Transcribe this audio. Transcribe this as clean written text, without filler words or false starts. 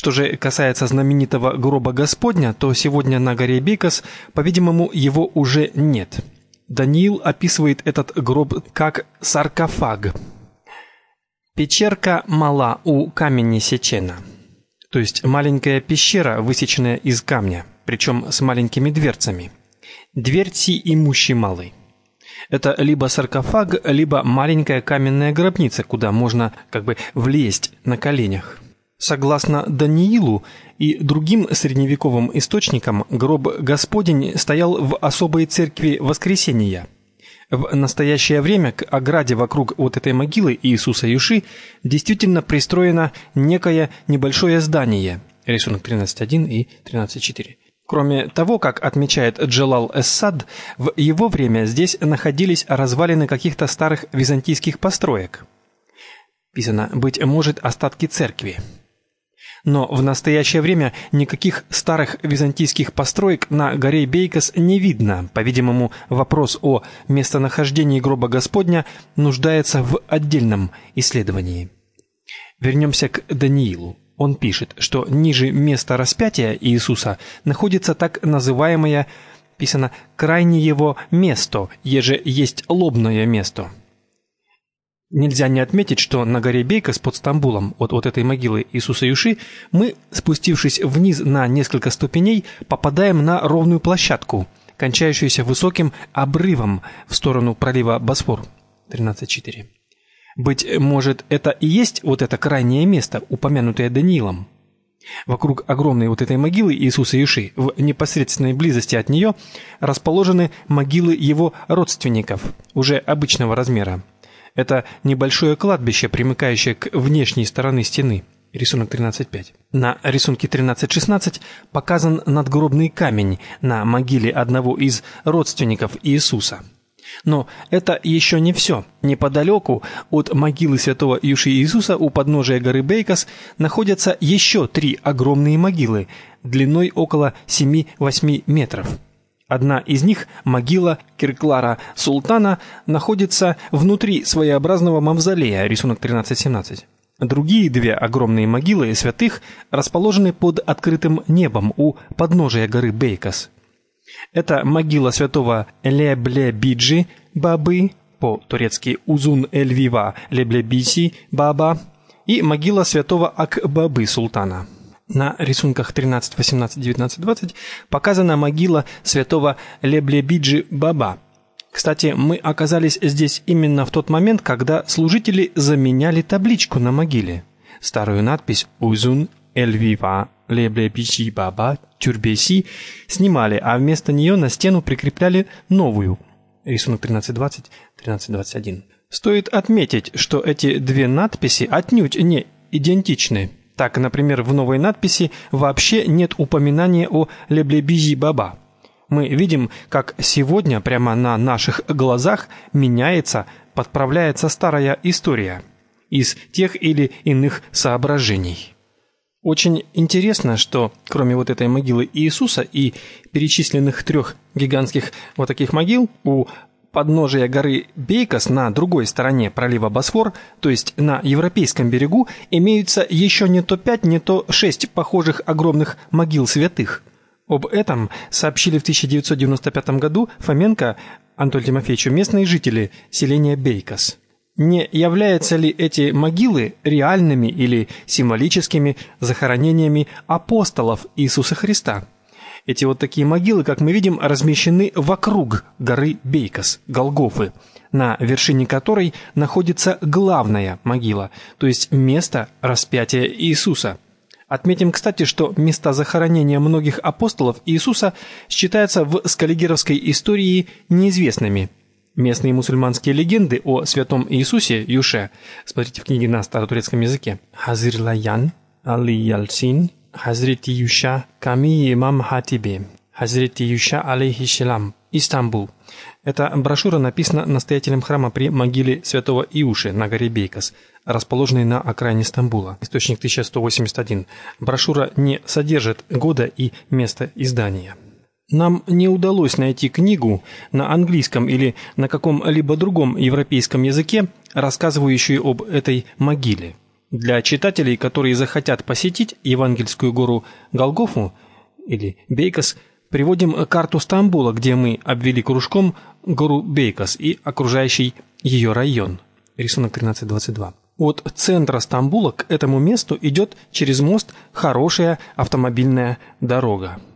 Что же касается знаменитого гроба Господня, то сегодня на горе Бейкос, по-видимому, его уже нет. Даниил описывает этот гроб как саркофаг. Печерка мала у камени сечена. То есть маленькая пещера, высеченная из камня, причем с маленькими дверцами. Дверці имущи малы. Это либо саркофаг, либо маленькая каменная гробница, куда можно влезть на коленях. Согласно Даниилу и другим средневековым источникам, гроб Господень стоял в особой церкви Воскресения. В настоящее время к ограде вокруг вот этой могилы Иисуса Юши действительно пристроено некое небольшое здание. Рисунок 13.1 и 13.4. Кроме того, как отмечает Джелал эс-Сад, в его время здесь находились развалины каких-то старых византийских построек. Писано, быть может, остатки церкви. Но в настоящее время никаких старых византийских построек на горе Бейкос не видно. По-видимому, вопрос о местонахождении гроба Господня нуждается в отдельном исследовании. Вернемся к Даниилу. Он пишет, что ниже места распятия Иисуса находится так называемое, писано, крайнее его место, еже есть лобное место. Нельзя не отметить, что на горе Бейкос под Стамбулом, от этой могилы Иисуса Юши, мы, спустившись вниз на несколько ступеней, попадаем на ровную площадку, кончающуюся высоким обрывом в сторону пролива Босфор. 13.4. Быть может, это и есть вот это крайнее место, упомянутое Даниилом. Вокруг огромной вот этой могилы Иисуса Юши, в непосредственной близости от нее, расположены могилы его родственников, уже обычного размера. Это небольшое кладбище, примыкающее к внешней стороне стены. Рисунок 13.5. На рисунке 13.16 показан надгробный камень на могиле одного из родственников Иисуса. Но это еще не все. Неподалеку от могилы святого Юши Иисуса у подножия горы Бейкос находятся еще 3 огромные могилы, длиной около 7-8 метров. Одна из них, могила Кирклара Султана, находится внутри своеобразного мавзолея, рисунок 13.17. Другие 2 огромные могилы святых расположены под открытым небом у подножия горы Бейкос. Это могила святого Леблебиджи Бабы, по-турецки Узун Эльвива Леблебиси Баба, и могила святого Акбабы Султана. На рисунках 13, 18, 19, 20 показана могила святого Леблебиджи Баба. Кстати, мы оказались здесь именно в тот момент, когда служители заменяли табличку на могиле. Старую надпись «Узун Эльвива Леблебиджи Баба Тюрбеси» снимали, а вместо нее на стену прикрепляли новую. Рисунок 13.20, 13.21. Стоит отметить, что эти 2 надписи отнюдь не идентичны. Так, например, в новой надписи вообще нет упоминания о Леблебиджи Баба. Мы видим, как сегодня прямо на наших глазах меняется, подправляется старая история из тех или иных соображений. Очень интересно, что кроме вот этой могилы Иисуса и перечисленных 3 гигантских вот таких могил у подножия горы Бейкос на другой стороне пролива Босфор, то есть на европейском берегу, имеются еще не то 5, не то 6 похожих огромных могил святых. Об этом сообщили в 1995 году Фоменко Анатолию Тимофеевичу местные жители селения Бейкос. Не являются ли эти могилы реальными или символическими захоронениями апостолов Иисуса Христа? Эти вот такие могилы, как мы видим, размещены вокруг горы Бейкос, Голгофы, на вершине которой находится главная могила, то есть место распятия Иисуса. Отметим, кстати, что места захоронения многих апостолов Иисуса считаются в скаллигеровской истории неизвестными. Местные мусульманские легенды о святом Иисусе Юше, смотрите в книге на старотурецком языке, Хазирлаян, Али Ялсин, Хазрити Юша, Ками Имам Хатибе, Хазрити Юша алейхиссалам, Истамбул. Эта брошюра написана настоятелем храма при могиле святого Иуши на горе Бейкос, расположенной на окраине Стамбула. Источник 1181. Брошюра не содержит года и места издания. Нам не удалось найти книгу на английском или на каком-либо другом европейском языке, рассказывающую об этой могиле. Для читателей, которые захотят посетить Евангельскую гору Голгофу или Бейкос, приводим карту Стамбула, где мы обвели кружком гору Бейкос и окружающий ее район. Рисунок 13.22. От центра Стамбула к этому месту идет через мост хорошая автомобильная дорога.